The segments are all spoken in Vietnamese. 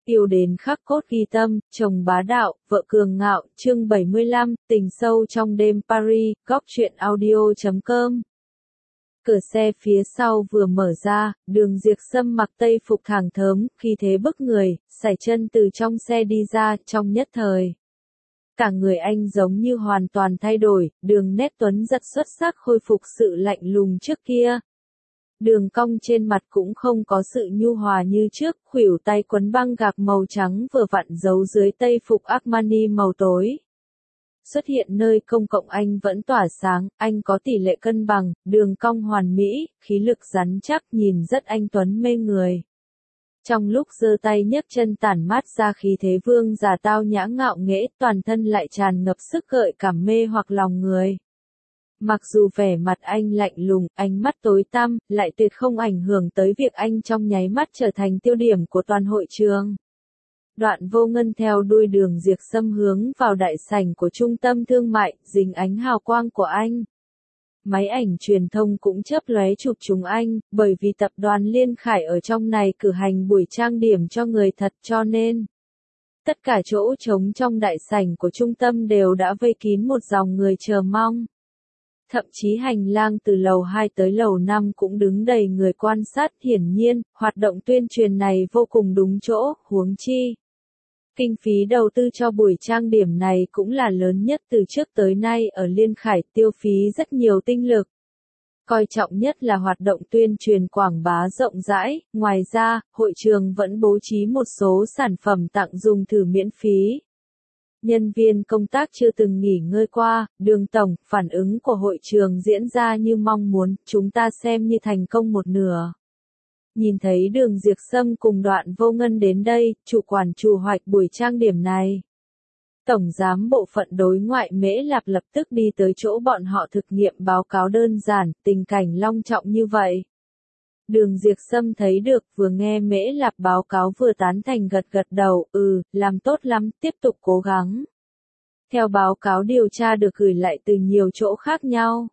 Yêu đến khắc cốt ghi tâm, chồng bá đạo, vợ cường ngạo, chương 75, tình sâu trong đêm Paris, góc truyện audio.com. Cửa xe phía sau vừa mở ra, Đường Diệp Sâm mặc tây phục thẳng thớm, khí thế bức người, sải chân từ trong xe đi ra, trong nhất thời. Cả người anh giống như hoàn toàn thay đổi, đường nét tuấn giật xuất sắc khôi phục sự lạnh lùng trước kia. Đường cong trên mặt cũng không có sự nhu hòa như trước, khuỷu tay quấn băng gạc màu trắng vừa vặn giấu dưới tây phục Armani màu tối. Xuất hiện nơi công cộng anh vẫn tỏa sáng, anh có tỷ lệ cân bằng, đường cong hoàn mỹ, khí lực rắn chắc nhìn rất anh tuấn mê người. Trong lúc giơ tay nhấc chân tản mát ra khí thế vương giả tao nhã ngạo nghễ, toàn thân lại tràn ngập sức gợi cảm mê hoặc lòng người. Mặc dù vẻ mặt anh lạnh lùng, ánh mắt tối tăm, lại tuyệt không ảnh hưởng tới việc anh trong nháy mắt trở thành tiêu điểm của toàn hội trường. Đoạn Vô Ngân theo đuôi Đường Diệp Sâm hướng vào đại sảnh của trung tâm thương mại, dính ánh hào quang của anh. Máy ảnh truyền thông cũng chớp lóe chụp chúng anh, bởi vì tập đoàn Liên Khải ở trong này cử hành buổi trang điểm cho người thật cho nên. Tất cả chỗ trống trong đại sảnh của trung tâm đều đã vây kín một dòng người chờ mong. Thậm chí hành lang từ lầu 2 tới lầu 5 cũng đứng đầy người quan sát, hiển nhiên, hoạt động tuyên truyền này vô cùng đúng chỗ, huống chi. Kinh phí đầu tư cho buổi trang điểm này cũng là lớn nhất từ trước tới nay ở Liên Khải, tiêu phí rất nhiều tinh lực. Coi trọng nhất là hoạt động tuyên truyền quảng bá rộng rãi, ngoài ra, hội trường vẫn bố trí một số sản phẩm tặng dùng thử miễn phí. Nhân viên công tác chưa từng nghỉ ngơi qua, Đường tổng, phản ứng của hội trường diễn ra như mong muốn, chúng ta xem như thành công một nửa. Nhìn thấy Đường Diệp Sâm cùng Đoạn Vô Ngân đến đây, chủ quản chủ hoạch buổi trang điểm này. Tổng giám bộ phận đối ngoại Mễ Lạp lập tức đi tới chỗ bọn họ thực nghiệm báo cáo đơn giản, tình cảnh long trọng như vậy. Đường Diệp Sâm thấy được, vừa nghe Mễ Lạp báo cáo vừa tán thành gật gật đầu, làm tốt lắm, tiếp tục cố gắng. Theo báo cáo điều tra được gửi lại từ nhiều chỗ khác nhau.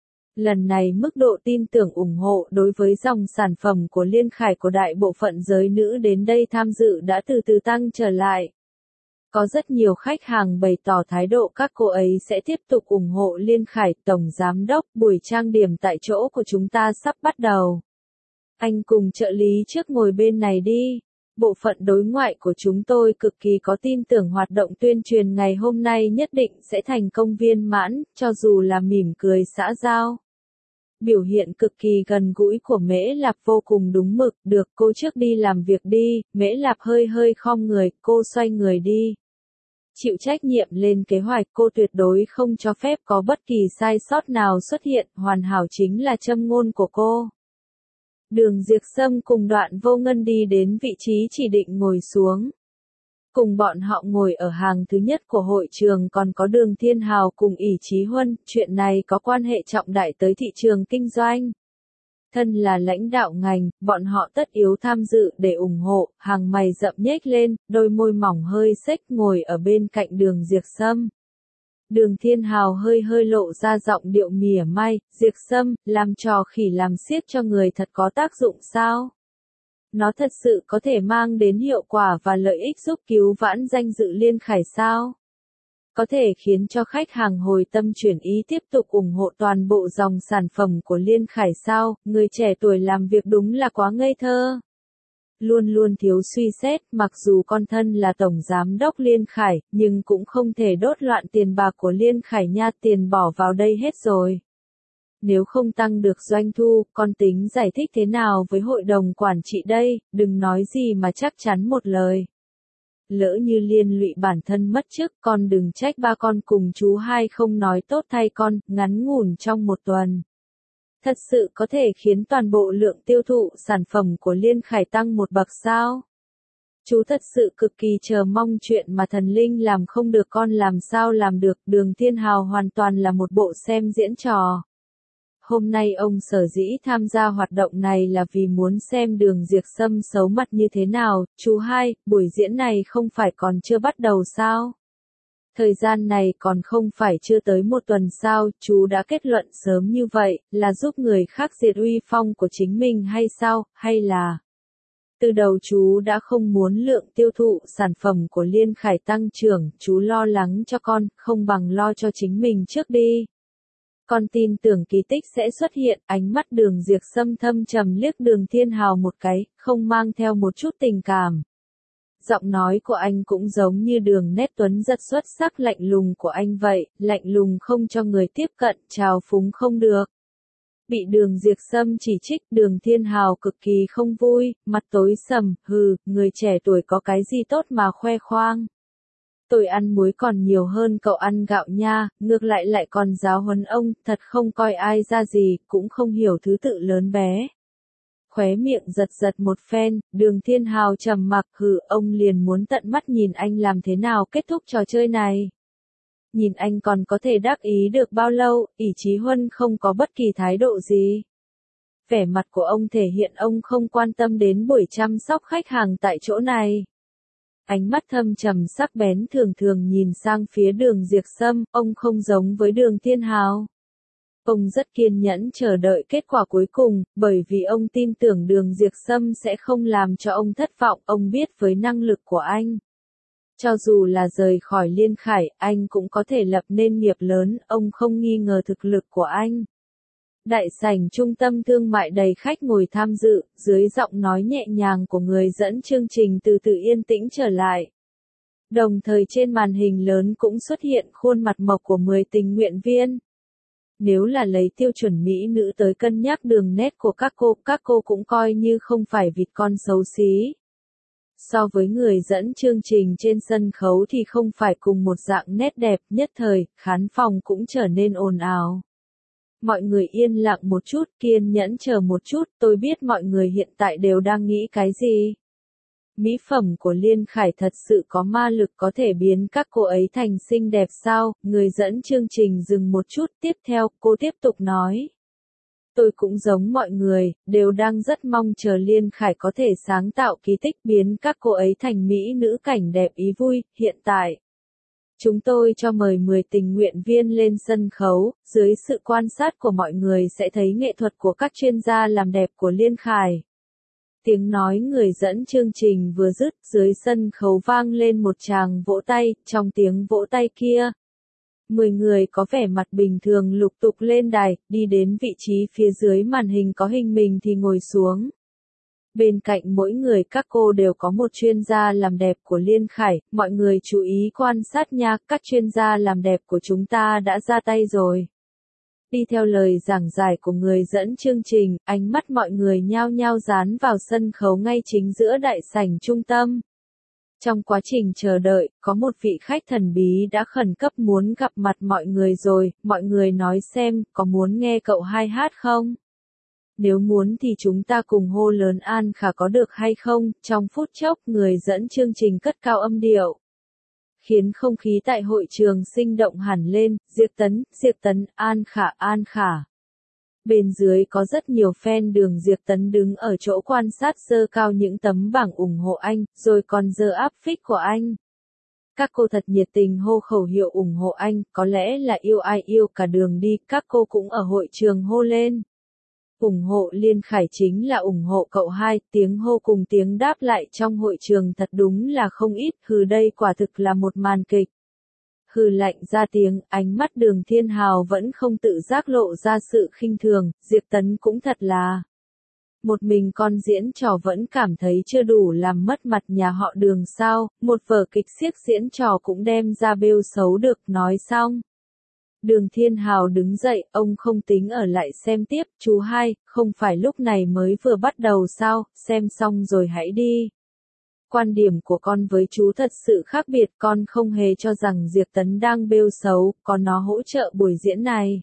Lần này mức độ tin tưởng ủng hộ đối với dòng sản phẩm của Liên Khải của đại bộ phận giới nữ đến đây tham dự đã từ từ tăng trở lại. Có rất nhiều khách hàng bày tỏ thái độ các cô ấy sẽ tiếp tục ủng hộ Liên Khải. Tổng giám đốc, buổi trang điểm tại chỗ của chúng ta sắp bắt đầu. Anh cùng trợ lý trước ngồi bên này đi. Bộ phận đối ngoại của chúng tôi cực kỳ có tin tưởng hoạt động tuyên truyền ngày hôm nay nhất định sẽ thành công viên mãn, cho dù là mỉm cười xã giao. Biểu hiện cực kỳ gần gũi của Mễ Lạp vô cùng đúng mực, được cô trước đi làm việc đi, Mễ Lạp hơi hơi khom người, cô xoay người đi. Chịu trách nhiệm lên kế hoạch, cô tuyệt đối không cho phép có bất kỳ sai sót nào xuất hiện, hoàn hảo chính là châm ngôn của cô. Đường Diệp Sâm cùng Đoạn Vô Ngân đi đến vị trí chỉ định ngồi xuống. Cùng bọn họ ngồi ở hàng thứ nhất của hội trường còn có Đường Thiên Hào cùng ỷ Chí Huân, chuyện này có quan hệ trọng đại tới thị trường kinh doanh. Thân là lãnh đạo ngành, bọn họ tất yếu tham dự để ủng hộ, hàng mày rậm nhếch lên, đôi môi mỏng hơi xếch ngồi ở bên cạnh Đường Diệp Sâm. Đường Thiên Hào hơi hơi lộ ra giọng điệu mỉa mai, Diệp Sâm, làm trò khỉ làm xiếc cho người thật có tác dụng sao? Nó thật sự có thể mang đến hiệu quả và lợi ích giúp cứu vãn danh dự Liên Khải sao? Có thể khiến cho khách hàng hồi tâm chuyển ý tiếp tục ủng hộ toàn bộ dòng sản phẩm của Liên Khải sao? Người trẻ tuổi làm việc đúng là quá ngây thơ. Luôn luôn thiếu suy xét, mặc dù con thân là tổng giám đốc Liên Khải, nhưng cũng không thể đốt loạn tiền bạc của Liên Khải nha, tiền bỏ vào đây hết rồi. Nếu không tăng được doanh thu, con tính giải thích thế nào với hội đồng quản trị đây, đừng nói gì mà chắc chắn một lời. Lỡ như liên lụy bản thân mất chức, con đừng trách ba con cùng chú hai không nói tốt thay con, ngắn ngủn trong một tuần. Thật sự có thể khiến toàn bộ lượng tiêu thụ sản phẩm của Liên Khải tăng một bậc sao? Chú thật sự cực kỳ chờ mong chuyện mà thần linh làm không được con làm sao làm được. Đường Thiên Hào hoàn toàn là một bộ xem diễn trò. Hôm nay ông sở dĩ tham gia hoạt động này là vì muốn xem Đường Diệp Sâm xấu mặt như thế nào. Chú hai, buổi diễn này không phải còn chưa bắt đầu sao? Thời gian này còn không phải chưa tới một tuần sao, chú đã kết luận sớm như vậy, là giúp người khác diệt uy phong của chính mình hay sao, hay là Từ đầu chú đã không muốn lượng tiêu thụ sản phẩm của Liên Khải tăng trưởng, chú lo lắng cho con, không bằng lo cho chính mình trước đi. Con tin tưởng kỳ tích sẽ xuất hiện. Ánh mắt Đường Diệp Sâm thâm trầm liếc Đường Thiên Hào một cái, không mang theo một chút tình cảm. Giọng nói của anh cũng giống như đường nét tuấn giật xuất sắc lạnh lùng của anh vậy, lạnh lùng không cho người tiếp cận, trào phúng không được. Bị Đường Diệp Sâm chỉ trích, Đường Thiên Hào cực kỳ không vui, mặt tối sầm, hừ, người trẻ tuổi có cái gì tốt mà khoe khoang. Tôi ăn muối còn nhiều hơn cậu ăn gạo nha, ngược lại còn giáo huấn ông, thật không coi ai ra gì, cũng không hiểu thứ tự lớn bé. Khóe miệng giật một phen, Đường Thiên Hào trầm mặc, hừ, ông liền muốn tận mắt nhìn anh làm thế nào kết thúc trò chơi này. Nhìn anh còn có thể đắc ý được bao lâu, ỷ Chí Huân không có bất kỳ thái độ gì. Vẻ mặt của ông thể hiện ông không quan tâm đến buổi chăm sóc khách hàng tại chỗ này. Ánh mắt thâm trầm sắc bén thường nhìn sang phía Đường Diệp Sâm, ông không giống với Đường Thiên Hào. Ông rất kiên nhẫn chờ đợi kết quả cuối cùng, bởi vì ông tin tưởng Đường Diệp Sâm sẽ không làm cho ông thất vọng, ông biết với năng lực của anh. Cho dù là rời khỏi Liên Khải, anh cũng có thể lập nên nghiệp lớn, ông không nghi ngờ thực lực của anh. Đại sảnh trung tâm thương mại đầy khách ngồi tham dự, dưới giọng nói nhẹ nhàng của người dẫn chương trình từ từ yên tĩnh trở lại. Đồng thời trên màn hình lớn cũng xuất hiện khuôn mặt mộc của 10 tình nguyện viên. Nếu là lấy tiêu chuẩn mỹ nữ tới cân nhắc đường nét của các cô cũng coi như không phải vịt con xấu xí. So với người dẫn chương trình trên sân khấu thì không phải cùng một dạng nét đẹp, nhất thời, khán phòng cũng trở nên ồn ào. Mọi người yên lặng một chút, kiên nhẫn chờ một chút, tôi biết mọi người hiện tại đều đang nghĩ cái gì. Mỹ phẩm của Liên Khải thật sự có ma lực có thể biến các cô ấy thành xinh đẹp sao? Người dẫn chương trình dừng một chút, tiếp theo, cô tiếp tục nói. Tôi cũng giống mọi người, đều đang rất mong chờ Liên Khải có thể sáng tạo kỳ tích biến các cô ấy thành mỹ nữ cảnh đẹp ý vui. Hiện tại, chúng tôi cho mời 10 tình nguyện viên lên sân khấu, dưới sự quan sát của mọi người sẽ thấy nghệ thuật của các chuyên gia làm đẹp của Liên Khải. Tiếng nói người dẫn chương trình vừa dứt, dưới sân khấu vang lên một tràng vỗ tay, trong tiếng vỗ tay kia. 10 người có vẻ mặt bình thường lục tục lên đài, đi đến vị trí phía dưới màn hình có hình mình thì ngồi xuống. Bên cạnh mỗi người các cô đều có một chuyên gia làm đẹp của Liên Khải, mọi người chú ý quan sát nha, các chuyên gia làm đẹp của chúng ta đã ra tay rồi. Đi theo lời giảng giải của người dẫn chương trình, ánh mắt mọi người nhao nhao dán vào sân khấu ngay chính giữa đại sảnh trung tâm. Trong quá trình chờ đợi, có một vị khách thần bí đã khẩn cấp muốn gặp mặt mọi người rồi, mọi người nói xem, có muốn nghe cậu hai hát không? Nếu muốn thì chúng ta cùng hô lớn An Khả có được hay không? Trong phút chốc, người dẫn chương trình cất cao âm điệu, khiến không khí tại hội trường sinh động hẳn lên. Diệp Tấn, An Khả. Bên dưới có rất nhiều fan Đường Diệp Tấn đứng ở chỗ quan sát giơ cao những tấm bảng ủng hộ anh, rồi còn giơ áp phích của anh. Các cô thật nhiệt tình hô khẩu hiệu ủng hộ anh, có lẽ là yêu ai yêu cả đường đi, các cô cũng ở hội trường hô lên. Ủng hộ Liên Khải chính là ủng hộ cậu hai, tiếng hô cùng tiếng đáp lại trong hội trường thật đúng là không ít, đây quả thực là một màn kịch. Lạnh ra tiếng, ánh mắt Đường Thiên Hào vẫn không tự giác lộ ra sự khinh thường, Diệp Tấn cũng thật là. Một mình con diễn trò vẫn cảm thấy chưa đủ làm mất mặt nhà họ Đường sao, một vở kịch xiếc diễn trò cũng đem ra bêu xấu được, nói xong. Đường Thiên Hào đứng dậy, ông không tính ở lại xem tiếp, chú hai, không phải lúc này mới vừa bắt đầu sao, xem xong rồi hãy đi. Quan điểm của con với chú thật sự khác biệt, con không hề cho rằng Diệp Tấn đang bêu xấu, có nó hỗ trợ buổi diễn này.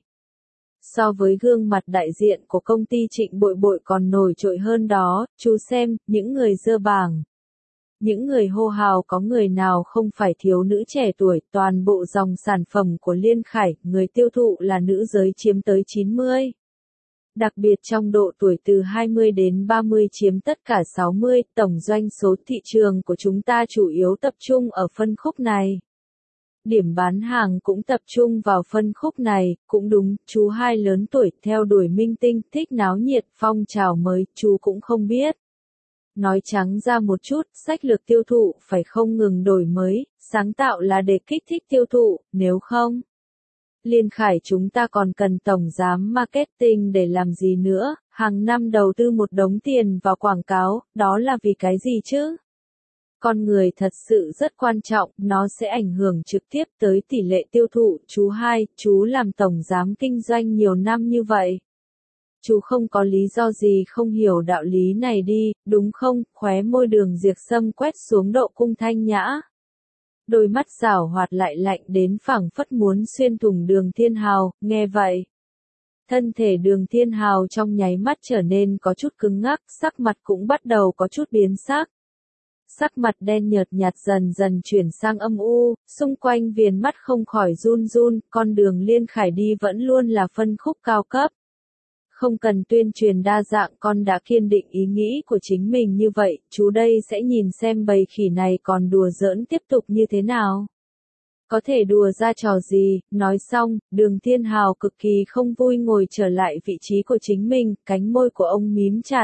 So với gương mặt đại diện của công ty Trịnh Bội còn nổi trội hơn đó, chú xem, những người dơ bảng. Những người hô hào có người nào không phải thiếu nữ trẻ tuổi, toàn bộ dòng sản phẩm của Liên Khải, người tiêu thụ là nữ giới chiếm tới 90. Đặc biệt trong độ tuổi từ 20 đến 30 chiếm tất cả 60, tổng doanh số thị trường của chúng ta chủ yếu tập trung ở phân khúc này. Điểm bán hàng cũng tập trung vào phân khúc này, cũng đúng, chú hai lớn tuổi, theo đuổi minh tinh, thích náo nhiệt, phong trào mới, chú cũng không biết. Nói trắng ra một chút, sách lược tiêu thụ phải không ngừng đổi mới, sáng tạo là để kích thích tiêu thụ, nếu không. Liên Khải chúng ta còn cần tổng giám marketing để làm gì nữa, hàng năm đầu tư một đống tiền vào quảng cáo, đó là vì cái gì chứ? Con người thật sự rất quan trọng, nó sẽ ảnh hưởng trực tiếp tới tỷ lệ tiêu thụ. Chú hai, chú làm tổng giám kinh doanh nhiều năm như vậy. Chú không có lý do gì không hiểu đạo lý này đi, đúng không? Khóe môi Đường Diệp Sâm quét xuống độ cung thanh nhã. Đôi mắt giảo hoạt lại lạnh đến phảng phất muốn xuyên thủng Đường Thiên Hào, nghe vậy. Thân thể Đường Thiên Hào trong nháy mắt trở nên có chút cứng ngắc, sắc mặt cũng bắt đầu có chút biến sắc. Sắc mặt đen nhợt nhạt dần dần chuyển sang âm u, xung quanh viền mắt không khỏi run run, con đường Liên Khải đi vẫn luôn là phân khúc cao cấp. Không cần tuyên truyền đa dạng, con đã kiên định ý nghĩ của chính mình như vậy, chú đây sẽ nhìn xem bầy khỉ này còn đùa giỡn tiếp tục như thế nào. Có thể đùa ra trò gì, nói xong, Đường Thiên Hào cực kỳ không vui ngồi trở lại vị trí của chính mình, cánh môi của ông mím chặt.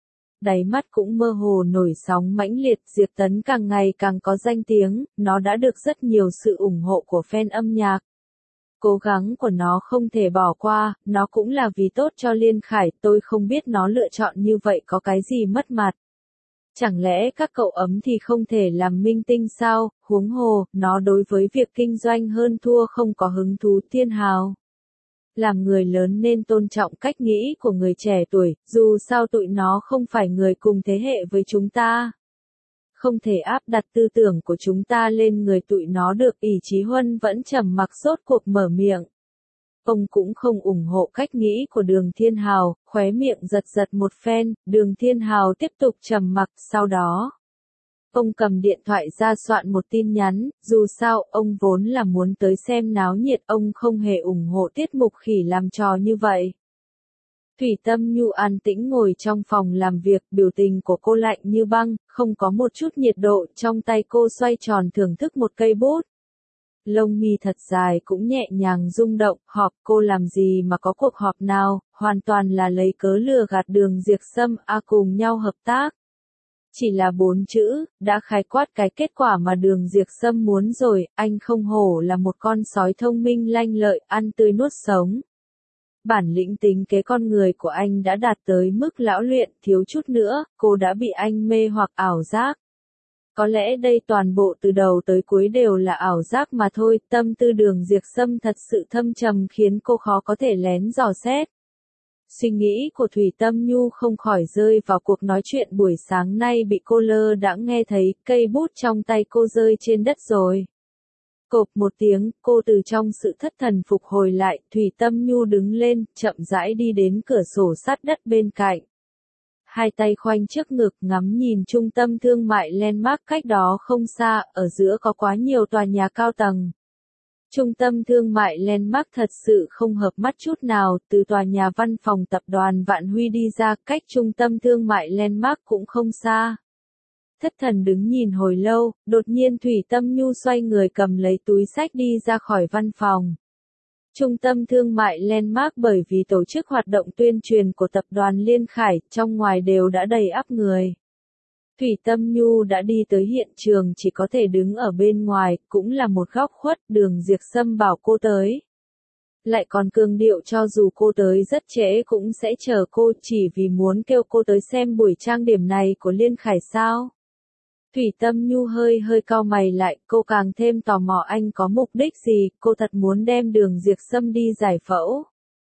Đáy mắt cũng mơ hồ nổi sóng mãnh liệt, Diệp Tấn càng ngày càng có danh tiếng, nó đã được rất nhiều sự ủng hộ của fan âm nhạc. Cố gắng của nó không thể bỏ qua, nó cũng là vì tốt cho Liên Khải, tôi không biết nó lựa chọn như vậy có cái gì mất mặt. Chẳng lẽ các cậu ấm thì không thể làm minh tinh sao, huống hồ, nó đối với việc kinh doanh hơn thua không có hứng thú. Thiên Hào. Làm người lớn nên tôn trọng cách nghĩ của người trẻ tuổi, dù sao tụi nó không phải người cùng thế hệ với chúng ta. Không thể áp đặt tư tưởng của chúng ta lên người tụi nó được. Ỷ Chí Huân vẫn trầm mặc rốt cuộc mở miệng. Ông cũng không ủng hộ cách nghĩ của Đường Thiên Hào, khóe miệng giật giật một phen, Đường Thiên Hào tiếp tục trầm mặc, sau đó. Ông cầm điện thoại ra soạn một tin nhắn, dù sao, ông vốn là muốn tới xem náo nhiệt, ông không hề ủng hộ tiết mục khỉ làm trò như vậy. Thủy Tâm Nhu an tĩnh ngồi trong phòng làm việc, biểu tình của cô lạnh như băng, không có một chút nhiệt độ, trong tay cô xoay tròn thưởng thức một cây bút. Lông mi thật dài cũng nhẹ nhàng rung động, họp cô làm gì mà có cuộc họp nào, hoàn toàn là lấy cớ lừa gạt Đường Diệp Sâm, cùng nhau hợp tác. Chỉ là 4 chữ, đã khái quát cái kết quả mà Đường Diệp Sâm muốn rồi, anh không hổ là một con sói thông minh lanh lợi, ăn tươi nuốt sống. Bản lĩnh tính kế con người của anh đã đạt tới mức lão luyện, thiếu chút nữa, cô đã bị anh mê hoặc ảo giác. Có lẽ đây toàn bộ từ đầu tới cuối đều là ảo giác mà thôi, tâm tư Đường Diệp Sâm thật sự thâm trầm khiến cô khó có thể lén dò xét. Suy nghĩ của Thủy Tâm Nhu không khỏi rơi vào cuộc nói chuyện buổi sáng nay bị cô lơ đãng nghe thấy, cây bút trong tay cô rơi trên đất rồi. Cộp một tiếng, cô từ trong sự thất thần phục hồi lại, Thủy Tâm Nhu đứng lên, chậm rãi đi đến cửa sổ sát đất bên cạnh. Hai tay khoanh trước ngực ngắm nhìn trung tâm thương mại Landmark cách đó không xa, ở giữa có quá nhiều tòa nhà cao tầng. Trung tâm thương mại Landmark thật sự không hợp mắt chút nào, từ tòa nhà văn phòng tập đoàn Vạn Huy đi ra, cách trung tâm thương mại Landmark cũng không xa. Thất thần đứng nhìn hồi lâu, đột nhiên Thủy Tâm Nhu xoay người cầm lấy túi xách đi ra khỏi văn phòng. Trung tâm thương mại Landmark bởi vì tổ chức hoạt động tuyên truyền của tập đoàn Liên Khải, trong ngoài đều đã đầy ắp người. Thủy Tâm Nhu đã đi tới hiện trường, chỉ có thể đứng ở bên ngoài, cũng là một góc khuất. Đường Diệp Sâm bảo cô tới. Lại còn cường điệu cho dù cô tới rất trễ cũng sẽ chờ cô, chỉ vì muốn kêu cô tới xem buổi trang điểm này của Liên Khải sao. Thủy Tâm Nhu hơi cau mày lại, cô càng thêm tò mò anh có mục đích gì, cô thật muốn đem Đường Diệp Sâm đi giải phẫu.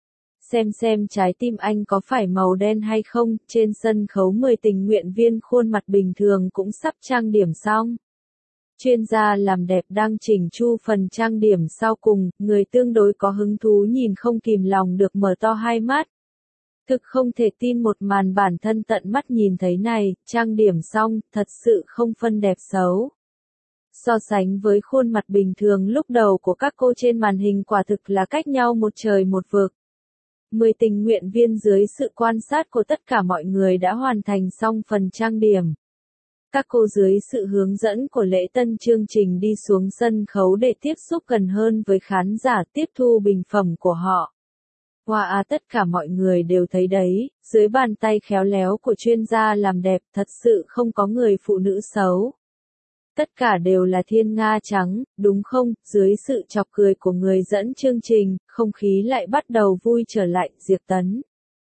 Xem trái tim anh có phải màu đen hay không, trên sân khấu 10 tình nguyện viên khuôn mặt bình thường cũng sắp trang điểm xong. Chuyên gia làm đẹp đang chỉnh chu phần trang điểm sau cùng, người tương đối có hứng thú nhìn không kìm lòng được mở to hai mắt. Thực không thể tin một màn bản thân tận mắt nhìn thấy này, trang điểm xong, thật sự không phân đẹp xấu. So sánh với khuôn mặt bình thường lúc đầu của các cô trên màn hình quả thực là cách nhau một trời một vực. 10 tình nguyện viên dưới sự quan sát của tất cả mọi người đã hoàn thành xong phần trang điểm. Các cô dưới sự hướng dẫn của Lễ Tân chương trình đi xuống sân khấu để tiếp xúc gần hơn với khán giả tiếp thu bình phẩm của họ. Wow, tất cả mọi người đều thấy đấy, dưới bàn tay khéo léo của chuyên gia làm đẹp thật sự không có người phụ nữ xấu. Tất cả đều là thiên nga trắng, đúng không? Dưới sự chọc cười của người dẫn chương trình, không khí lại bắt đầu vui trở lại. Diệp Tấn,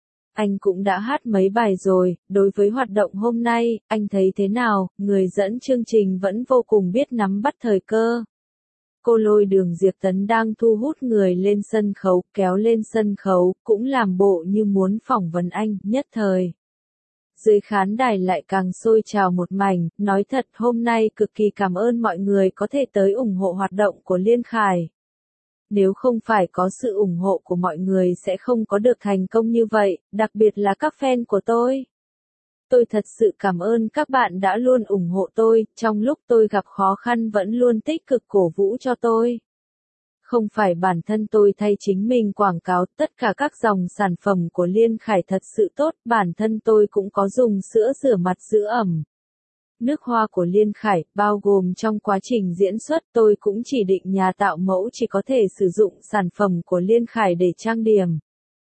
anh cũng đã hát mấy bài rồi, đối với hoạt động hôm nay, anh thấy thế nào? Người dẫn chương trình vẫn vô cùng biết nắm bắt thời cơ. Cô lôi Đường Diệp Tấn đang thu hút người lên sân khấu, kéo lên sân khấu, cũng làm bộ như muốn phỏng vấn anh, nhất thời. Dưới khán đài lại càng sôi trào một mảnh, nói thật hôm nay cực kỳ cảm ơn mọi người có thể tới ủng hộ hoạt động của Liên Khải. Nếu không phải có sự ủng hộ của mọi người sẽ không có được thành công như vậy, đặc biệt là các fan của tôi. Tôi thật sự cảm ơn các bạn đã luôn ủng hộ tôi, trong lúc tôi gặp khó khăn vẫn luôn tích cực cổ vũ cho tôi. Không phải bản thân tôi thay chính mình quảng cáo, tất cả các dòng sản phẩm của Liên Khải thật sự tốt, bản thân tôi cũng có dùng sữa rửa mặt giữ ẩm. Nước hoa của Liên Khải, bao gồm trong quá trình diễn xuất tôi cũng chỉ định nhà tạo mẫu chỉ có thể sử dụng sản phẩm của Liên Khải để trang điểm.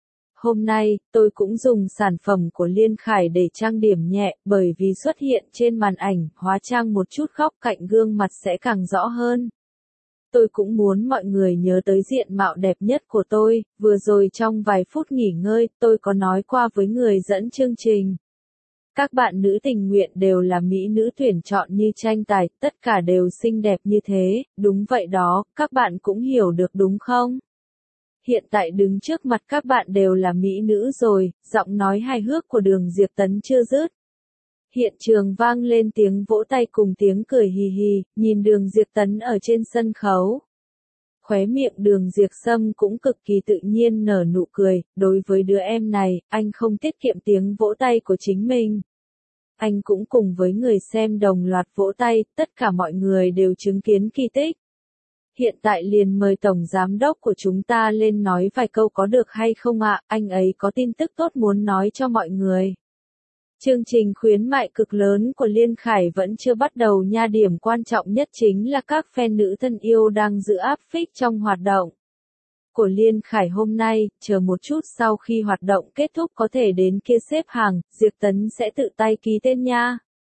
Hôm nay, tôi cũng dùng sản phẩm của Liên Khải để trang điểm nhẹ, bởi vì xuất hiện trên màn ảnh, hóa trang một chút góc cạnh gương mặt sẽ càng rõ hơn. Tôi cũng muốn mọi người nhớ tới diện mạo đẹp nhất của tôi, vừa rồi trong vài phút nghỉ ngơi, tôi có nói qua với người dẫn chương trình. Các bạn nữ tình nguyện đều là mỹ nữ tuyển chọn như tranh tài, tất cả đều xinh đẹp như thế, đúng vậy đó, các bạn cũng hiểu được đúng không? Hiện tại đứng trước mặt các bạn đều là mỹ nữ rồi, giọng nói hài hước của Đường Diệp Tấn chưa dứt. Hiện trường vang lên tiếng vỗ tay cùng tiếng cười hì hì, nhìn Đường Diệp Tấn ở trên sân khấu. Khóe miệng Đường Diệp Sâm cũng cực kỳ tự nhiên nở nụ cười, đối với đứa em này, anh không tiết kiệm tiếng vỗ tay của chính mình. Anh cũng cùng với người xem đồng loạt vỗ tay, tất cả mọi người đều chứng kiến kỳ tích. Hiện tại liền mời Tổng Giám đốc của chúng ta lên nói vài câu có được hay không ạ, anh ấy có tin tức tốt muốn nói cho mọi người. Chương trình khuyến mại cực lớn của Liên Khải vẫn chưa bắt đầu nha, điểm quan trọng nhất chính là các fan nữ thân yêu đang giữ áp phích trong hoạt động của Liên Khải hôm nay, chờ một chút sau khi hoạt động kết thúc có thể đến kia xếp hàng, Diệp Tấn sẽ tự tay ký tên nha.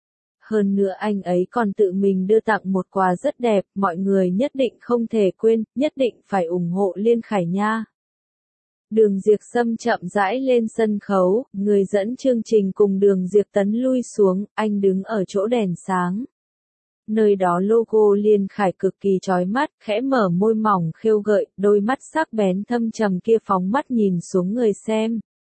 Hơn nữa anh ấy còn tự mình đưa tặng một quà rất đẹp, mọi người nhất định không thể quên, nhất định phải ủng hộ Liên Khải nha. Đường Diệp Sâm chậm rãi lên sân khấu, người dẫn chương trình cùng Đường Diệp Tấn lui xuống, anh đứng ở chỗ đèn sáng. Nơi đó logo Liên Khải cực kỳ chói mắt, khẽ mở môi mỏng khêu gợi, đôi mắt sắc bén thâm trầm kia phóng mắt nhìn xuống người xem.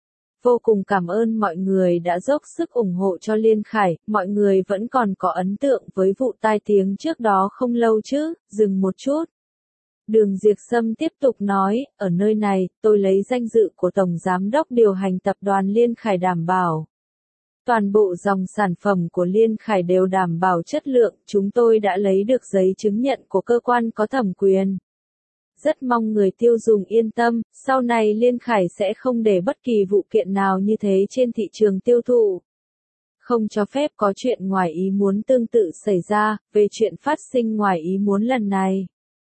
Vô cùng cảm ơn mọi người đã dốc sức ủng hộ cho Liên Khải, mọi người vẫn còn có ấn tượng với vụ tai tiếng trước đó không lâu chứ, dừng một chút. Đường Diệp Sâm tiếp tục nói, ở nơi này, tôi lấy danh dự của Tổng Giám đốc điều hành tập đoàn Liên Khải đảm bảo. Toàn bộ dòng sản phẩm của Liên Khải đều đảm bảo chất lượng, chúng tôi đã lấy được giấy chứng nhận của cơ quan có thẩm quyền. Rất mong người tiêu dùng yên tâm, sau này Liên Khải sẽ không để bất kỳ vụ kiện nào như thế trên thị trường tiêu thụ. Không cho phép có chuyện ngoài ý muốn tương tự xảy ra, về chuyện phát sinh ngoài ý muốn lần này.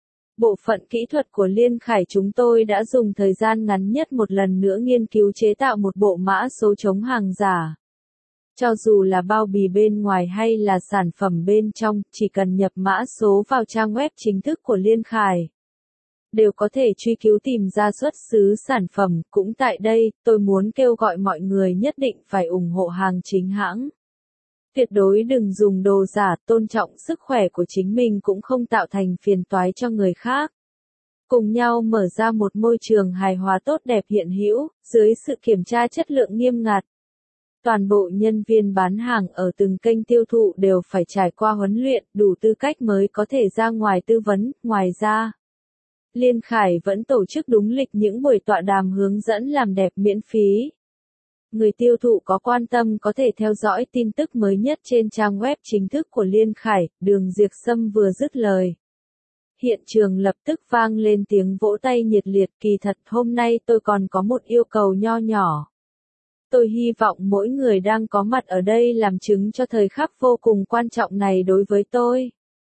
Bộ phận kỹ thuật của Liên Khải chúng tôi đã dùng thời gian ngắn nhất một lần nữa nghiên cứu chế tạo một bộ mã số chống hàng giả. Cho dù là bao bì bên ngoài hay là sản phẩm bên trong, chỉ cần nhập mã số vào trang web chính thức của Liên Khải, đều có thể truy cứu tìm ra xuất xứ sản phẩm. Cũng tại đây, tôi muốn kêu gọi mọi người nhất định phải ủng hộ hàng chính hãng. Tuyệt đối đừng dùng đồ giả, tôn trọng sức khỏe của chính mình cũng không tạo thành phiền toái cho người khác. Cùng nhau mở ra một môi trường hài hòa tốt đẹp hiện hữu, dưới sự kiểm tra chất lượng nghiêm ngặt. Toàn bộ nhân viên bán hàng ở từng kênh tiêu thụ đều phải trải qua huấn luyện, đủ tư cách mới có thể ra ngoài tư vấn. Ngoài ra, Liên Khải vẫn tổ chức đúng lịch những buổi tọa đàm hướng dẫn làm đẹp miễn phí. Người tiêu thụ có quan tâm có thể theo dõi tin tức mới nhất trên trang web chính thức của Liên Khải. Đường Diệp Sâm vừa dứt lời, hiện trường lập tức vang lên tiếng vỗ tay nhiệt liệt. Kỳ thật hôm nay tôi còn có một yêu cầu nho nhỏ. Tôi hy vọng mỗi người đang có mặt ở đây làm chứng cho thời khắc vô cùng quan trọng này đối với tôi.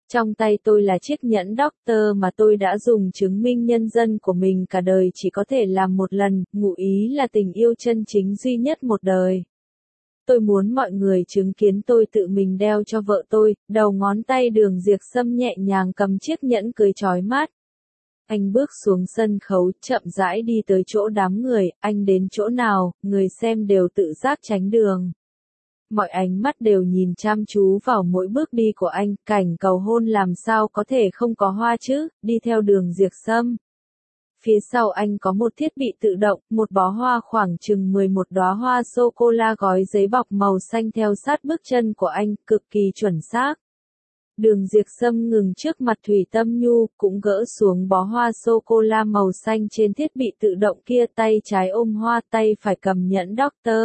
Trong tay tôi là chiếc nhẫn Doctor mà tôi đã dùng chứng minh nhân dân của mình cả đời chỉ có thể làm một lần, ngụ ý là tình yêu chân chính duy nhất một đời. Tôi muốn mọi người chứng kiến tôi tự mình đeo cho vợ tôi, đầu ngón tay Đường Diệp Sâm nhẹ nhàng cầm chiếc nhẫn cưới chói mắt. Anh bước xuống sân khấu, chậm rãi đi tới chỗ đám người, anh đến chỗ nào, người xem đều tự giác tránh đường. Mọi ánh mắt đều nhìn chăm chú vào mỗi bước đi của anh, cảnh cầu hôn làm sao có thể không có hoa chứ, đi theo Đường Diệp Sâm. Phía sau anh có một thiết bị tự động, một bó hoa khoảng chừng 11 đóa hoa sô-cô-la gói giấy bọc màu xanh theo sát bước chân của anh, cực kỳ chuẩn xác. Đường Diệp Sâm ngừng trước mặt Thủy Tâm Nhu, cũng gỡ xuống bó hoa sô-cô-la màu xanh trên thiết bị tự động kia, tay trái ôm hoa, tay phải cầm nhẫn Doctor.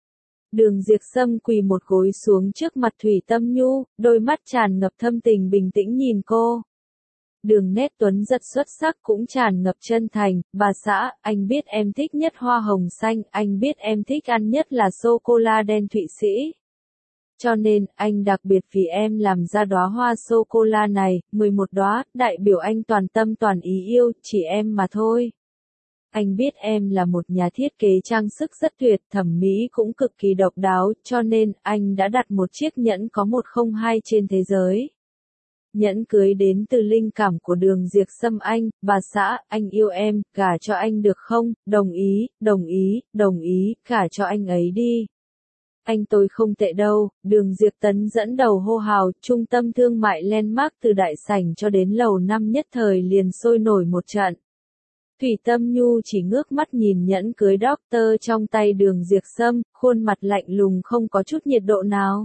Đường Diệp Sâm quỳ một gối xuống trước mặt Thủy Tâm Nhu, đôi mắt tràn ngập thâm tình bình tĩnh nhìn cô. Đường nét tuấn giật xuất sắc cũng tràn ngập chân thành, bà xã, anh biết em thích nhất hoa hồng xanh, anh biết em thích ăn nhất là sô-cô-la đen Thụy Sĩ. Cho nên, anh đặc biệt vì em làm ra đóa hoa sô-cô-la này, 11 đóa, đại biểu anh toàn tâm toàn ý yêu, chỉ em mà thôi. Anh biết em là một nhà thiết kế trang sức rất tuyệt, thẩm mỹ cũng cực kỳ độc đáo, cho nên, anh đã đặt một chiếc nhẫn có 102 trên thế giới. Nhẫn cưới đến từ linh cảm của Đường Diệp Sâm anh, bà xã, anh yêu em, gả cho anh được không, đồng ý, đồng ý, đồng ý, gả cho anh ấy đi. Anh tôi không tệ đâu, Đường Diệp Tấn dẫn đầu hô hào, trung tâm thương mại Landmark từ đại sảnh cho đến lầu 5 nhất thời liền sôi nổi một trận. Thủy Tâm Nhu chỉ ngước mắt nhìn nhẫn cưới Doctor trong tay Đường Diệp Sâm, khuôn mặt lạnh lùng không có chút nhiệt độ nào.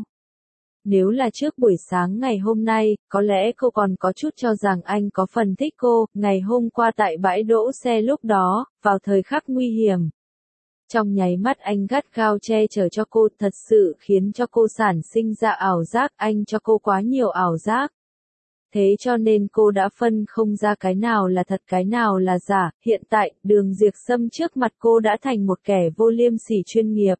Nếu là trước buổi sáng ngày hôm nay, có lẽ cô còn có chút cho rằng anh có phần thích cô, ngày hôm qua tại bãi đỗ xe lúc đó, vào thời khắc nguy hiểm. Trong nháy mắt anh gắt gao che chở cho cô, thật sự khiến cho cô sản sinh ra ảo giác, anh cho cô quá nhiều ảo giác. Thế cho nên cô đã phân không ra cái nào là thật cái nào là giả, hiện tại, Đường Diệp Sâm trước mặt cô đã thành một kẻ vô liêm sỉ chuyên nghiệp.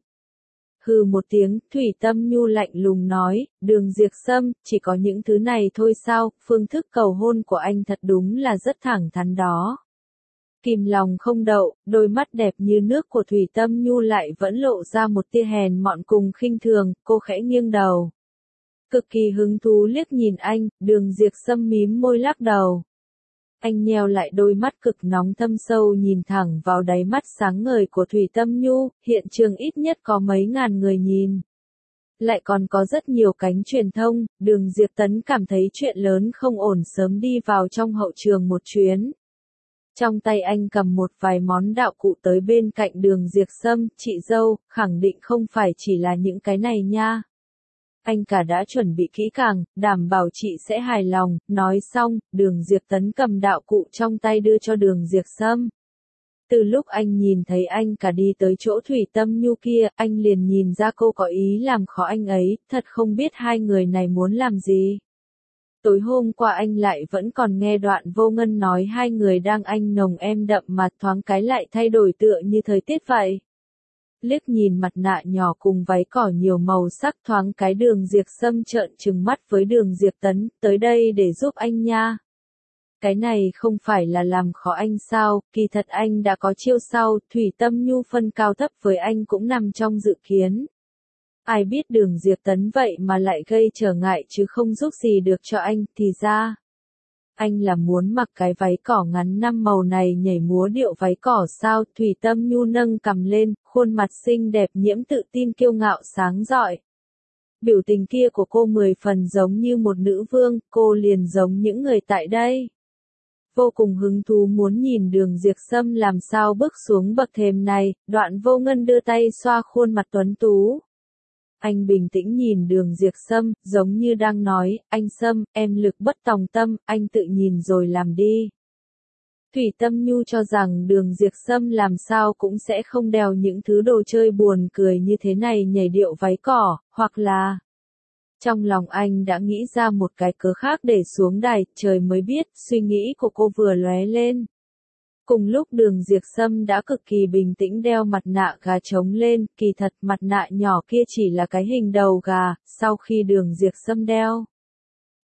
Hừ một tiếng, Thủy Tâm Nhu lạnh lùng nói, Đường Diệp Sâm, chỉ có những thứ này thôi sao, phương thức cầu hôn của anh thật đúng là rất thẳng thắn đó. Kìm lòng không đậu, đôi mắt đẹp như nước của Thủy Tâm Nhu lại vẫn lộ ra một tia hèn mọn cùng khinh thường, cô khẽ nghiêng đầu. Cực kỳ hứng thú liếc nhìn anh, Đường Diệp Sâm mím môi lắc đầu. Anh nheo lại đôi mắt cực nóng thâm sâu nhìn thẳng vào đáy mắt sáng ngời của Thủy Tâm Nhu, hiện trường ít nhất có mấy ngàn người nhìn. Lại còn có rất nhiều cánh truyền thông, Đường Diệp Tấn cảm thấy chuyện lớn không ổn sớm đi vào trong hậu trường một chuyến. Trong tay anh cầm một vài món đạo cụ tới bên cạnh Đường Diệp Sâm, chị dâu, khẳng định không phải chỉ là những cái này nha. Anh cả đã chuẩn bị kỹ càng, đảm bảo chị sẽ hài lòng, nói xong, Đường Diệp Tấn cầm đạo cụ trong tay đưa cho Đường Diệp Sâm. Từ lúc anh nhìn thấy anh cả đi tới chỗ Thủy Tâm Nhu kia, anh liền nhìn ra cô có ý làm khó anh ấy, thật không biết hai người này muốn làm gì. Tối hôm qua anh lại vẫn còn nghe đoạn Vô Ngân nói hai người đang anh nồng em đậm mà thoáng cái lại thay đổi tựa như thời tiết vậy. Liếc nhìn mặt nạ nhỏ cùng váy cỏ nhiều màu sắc thoáng cái Đường Diệp Sâm trợn trừng mắt với Đường Diệp Tấn, tới đây để giúp anh nha. Cái này không phải là làm khó anh sao, kỳ thật anh đã có chiêu sau, Thủy Tâm Nhu phân cao thấp với anh cũng nằm trong dự kiến. Ai biết Đường Diệp Tấn vậy mà lại gây trở ngại chứ không giúp gì được cho anh, thì ra. Anh là muốn mặc cái váy cỏ ngắn 5 màu này nhảy múa điệu váy cỏ sao, Thủy Tâm Nhu nâng cằm lên, khuôn mặt xinh đẹp nhiễm tự tin kiêu ngạo sáng rọi. Biểu tình kia của cô 10 phần giống như một nữ vương, cô liền giống những người tại đây. Vô cùng hứng thú muốn nhìn Đường Diệp Sâm làm sao bước xuống bậc thềm này, Đoạn Vô Ngân đưa tay xoa khuôn mặt tuấn tú. Anh bình tĩnh nhìn Đường Diệp Sâm, giống như đang nói, anh Sâm, em lực bất tòng tâm, anh tự nhìn rồi làm đi. Thủy Tâm Nhu cho rằng Đường Diệp Sâm làm sao cũng sẽ không đeo những thứ đồ chơi buồn cười như thế này nhảy điệu váy cỏ, hoặc là... Trong lòng anh đã nghĩ ra một cái cớ khác để xuống đài, trời mới biết, suy nghĩ của cô vừa lóe lên. Cùng lúc Đường Diệp Sâm đã cực kỳ bình tĩnh đeo mặt nạ gà trống lên, kỳ thật mặt nạ nhỏ kia chỉ là cái hình đầu gà, sau khi Đường Diệp Sâm đeo.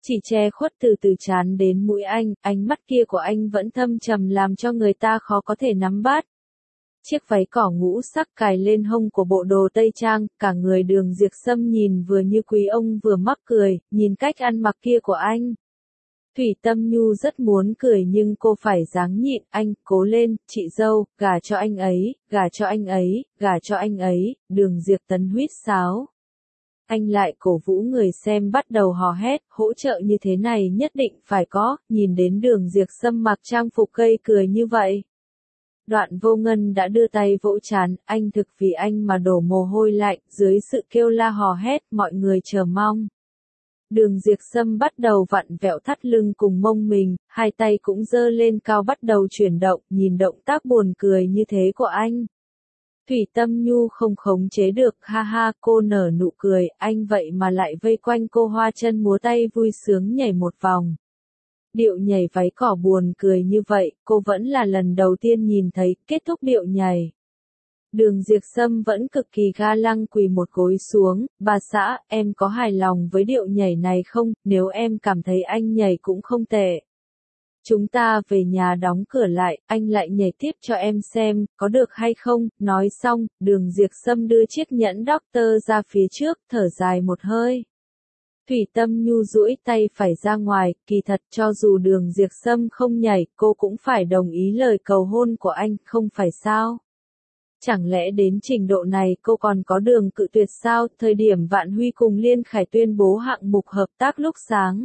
Chỉ che khuất từ trán đến mũi anh, ánh mắt kia của anh vẫn thâm trầm làm cho người ta khó có thể nắm bắt. Chiếc váy cỏ ngũ sắc cài lên hông của bộ đồ tây trang, cả người Đường Diệp Sâm nhìn vừa như quý ông vừa mắc cười, nhìn cách ăn mặc kia của anh. Thủy Tâm Nhu rất muốn cười nhưng cô phải dáng nhịn, anh, cố lên, chị dâu, gả cho anh ấy, gả cho anh ấy, gả cho anh ấy, Đường Diệp Tấn huýt sáo. Anh lại cổ vũ người xem bắt đầu hò hét, hỗ trợ như thế này nhất định phải có, nhìn đến Đường Diệp Sâm mặc trang phục gây cười như vậy. Đoạn Vô Ngân đã đưa tay vỗ trán, anh thực vì anh mà đổ mồ hôi lạnh, dưới sự kêu la hò hét, mọi người chờ mong. Đường Diệp Sâm bắt đầu vặn vẹo thắt lưng cùng mông mình, hai tay cũng giơ lên cao bắt đầu chuyển động, nhìn động tác buồn cười như thế của anh. Thủy Tâm Nhu không khống chế được, ha ha, cô nở nụ cười, anh vậy mà lại vây quanh cô hoa chân múa tay vui sướng nhảy một vòng. Điệu nhảy váy cỏ buồn cười như vậy, cô vẫn là lần đầu tiên nhìn thấy, kết thúc điệu nhảy. Đường Diệp Sâm vẫn cực kỳ ga lăng quỳ một gối xuống, bà xã, em có hài lòng với điệu nhảy này không, nếu em cảm thấy anh nhảy cũng không tệ. Chúng ta về nhà đóng cửa lại, anh lại nhảy tiếp cho em xem, có được hay không, nói xong, Đường Diệp Sâm đưa chiếc nhẫn Doctor ra phía trước, thở dài một hơi. Thủy Tâm Nhu duỗi tay phải ra ngoài, kỳ thật cho dù Đường Diệp Sâm không nhảy, cô cũng phải đồng ý lời cầu hôn của anh, không phải sao? Chẳng lẽ đến trình độ này cô còn có đường cự tuyệt sao? Thời điểm Vạn Huy cùng Liên Khải tuyên bố hạng mục hợp tác lúc sáng.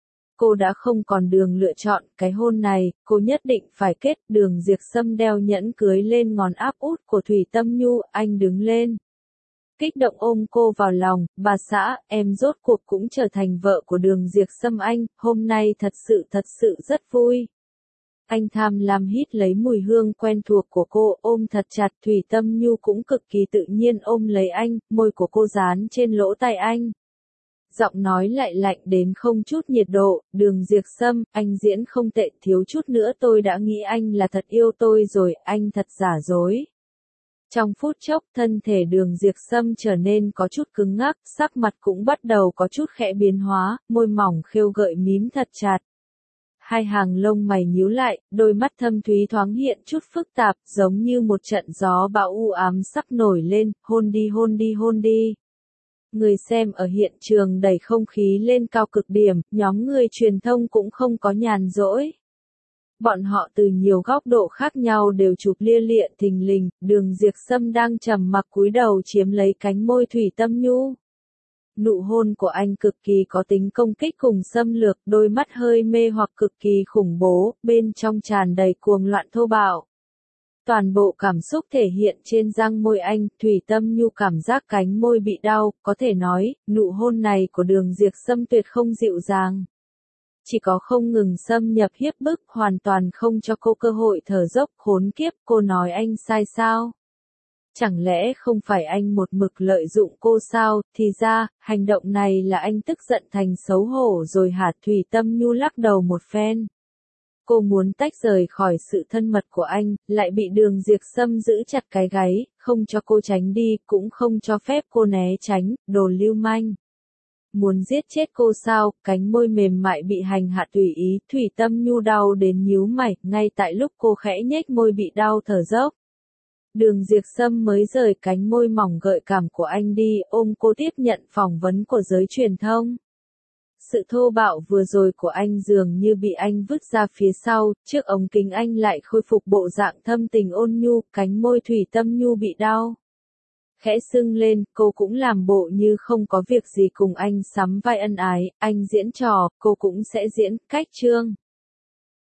Cô đã không còn đường lựa chọn, cái hôn này, cô nhất định phải kết. Đường Diệp Sâm đeo nhẫn cưới lên ngón áp út của Thủy Tâm Nhu, anh đứng lên. Kích động ôm cô vào lòng, bà xã, em rốt cuộc cũng trở thành vợ của Đường Diệp Sâm anh, hôm nay thật sự rất vui. Anh tham lam hít lấy mùi hương quen thuộc của cô, ôm thật chặt. Thủy Tâm Nhu cũng cực kỳ tự nhiên ôm lấy anh, môi của cô dán trên lỗ tai anh. Giọng nói lại lạnh đến không chút nhiệt độ, Đường Diệp Sâm, anh diễn không tệ, thiếu chút nữa tôi đã nghĩ anh là thật yêu tôi rồi, anh thật giả dối. Trong phút chốc, thân thể Đường Diệp Sâm trở nên có chút cứng ngắc, sắc mặt cũng bắt đầu có chút khẽ biến hóa, môi mỏng khêu gợi mím thật chặt. Hai hàng lông mày nhíu lại, đôi mắt thâm thúy thoáng hiện chút phức tạp, giống như một trận gió bão u ám sắp nổi lên, hôn đi hôn đi hôn đi. Người xem ở hiện trường đẩy không khí lên cao cực điểm, nhóm người truyền thông cũng không có nhàn rỗi. Bọn họ từ nhiều góc độ khác nhau đều chụp lia lịa thình lình, Đường Diệp Sâm đang trầm mặc cúi đầu chiếm lấy cánh môi Thủy Tâm Nhu. Nụ hôn của anh cực kỳ có tính công kích cùng xâm lược, đôi mắt hơi mê hoặc cực kỳ khủng bố, bên trong tràn đầy cuồng loạn thô bạo. Toàn bộ cảm xúc thể hiện trên răng môi anh, Thủy Tâm Nhu cảm giác cánh môi bị đau, có thể nói, nụ hôn này của Đường Diệp Sâm tuyệt không dịu dàng. Chỉ có không ngừng xâm nhập hiếp bức, hoàn toàn không cho cô cơ hội thở dốc, khốn kiếp, cô nói anh sai sao? Chẳng lẽ không phải anh một mực lợi dụng cô sao, thì ra, hành động này là anh tức giận thành xấu hổ rồi hả? Thủy Tâm Nhu lắc đầu một phen. Cô muốn tách rời khỏi sự thân mật của anh, lại bị Đường Diệp Sâm giữ chặt cái gáy, không cho cô tránh đi, cũng không cho phép cô né tránh, đồ lưu manh. Muốn giết chết cô sao, cánh môi mềm mại bị hành hạ tùy ý, Thủy Tâm Nhu đau đến nhíu mày, ngay tại lúc cô khẽ nhếch môi bị đau thở dốc. Đường Diệp Sâm mới rời cánh môi mỏng gợi cảm của anh đi, ôm cô tiếp nhận phỏng vấn của giới truyền thông. Sự thô bạo vừa rồi của anh dường như bị anh vứt ra phía sau, trước ống kính anh lại khôi phục bộ dạng thâm tình ôn nhu, cánh môi Thủy Tâm Nhu bị đau. Khẽ sưng lên, cô cũng làm bộ như không có việc gì cùng anh sắm vai ân ái, anh diễn trò, cô cũng sẽ diễn, cách chương.